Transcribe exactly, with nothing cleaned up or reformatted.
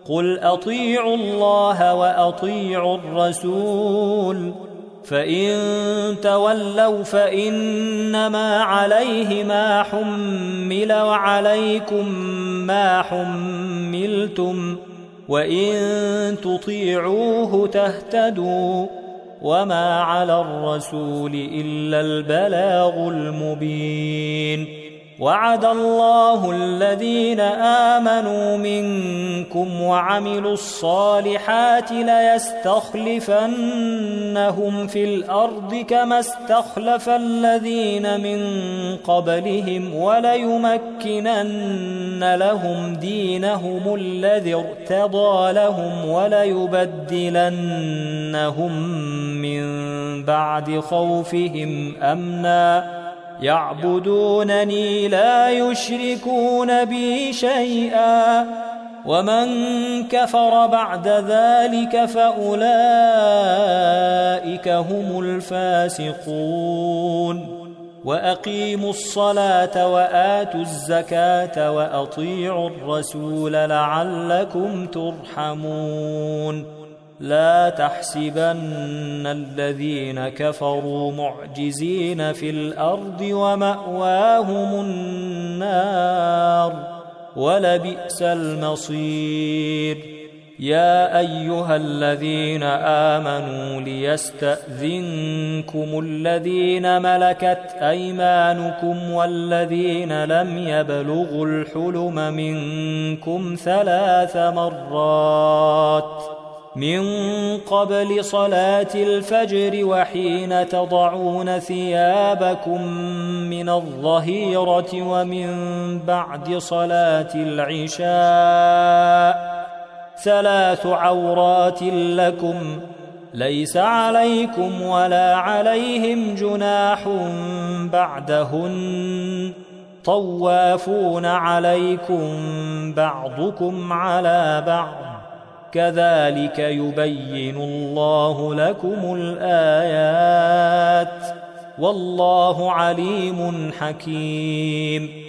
قل أطيعوا الله وأطيعوا الرسول فإن تولوا فإنما عليه ما حمل وعليكم ما حملتم وإن تطيعوه تهتدوا وما على الرسول إلا البلاغ المبين وعد الله الذين آمنوا منكم وعملوا الصالحات ليستخلفنهم في الأرض كما استخلف الذين من قبلهم وليمكنن لهم دينهم الذي ارتضى لهم وليبدلنهم من بعد خوفهم أمنا يعبدونني لا يشركون بي شيئا ومن كفر بعد ذلك فأولئك هم الفاسقون وأقيموا الصلاة وآتوا الزكاة وأطيعوا الرسول لعلكم ترحمون لا تحسبن الذين كفروا معجزين في الأرض ومأواهم النار ولبئس المصير يا أيها الذين آمنوا ليستأذنكم الذين ملكت أيمانكم والذين لم يبلغوا الحلم منكم ثلاث مرات من قبل صلاة الفجر وحين تضعون ثيابكم من الظهيرة ومن بعد صلاة العشاء ثلاث عورات لكم ليس عليكم ولا عليهم جناح بعدهن طوافون عليكم بعضكم على بعض كذلك يبين الله لكم الآيات والله عليم حكيم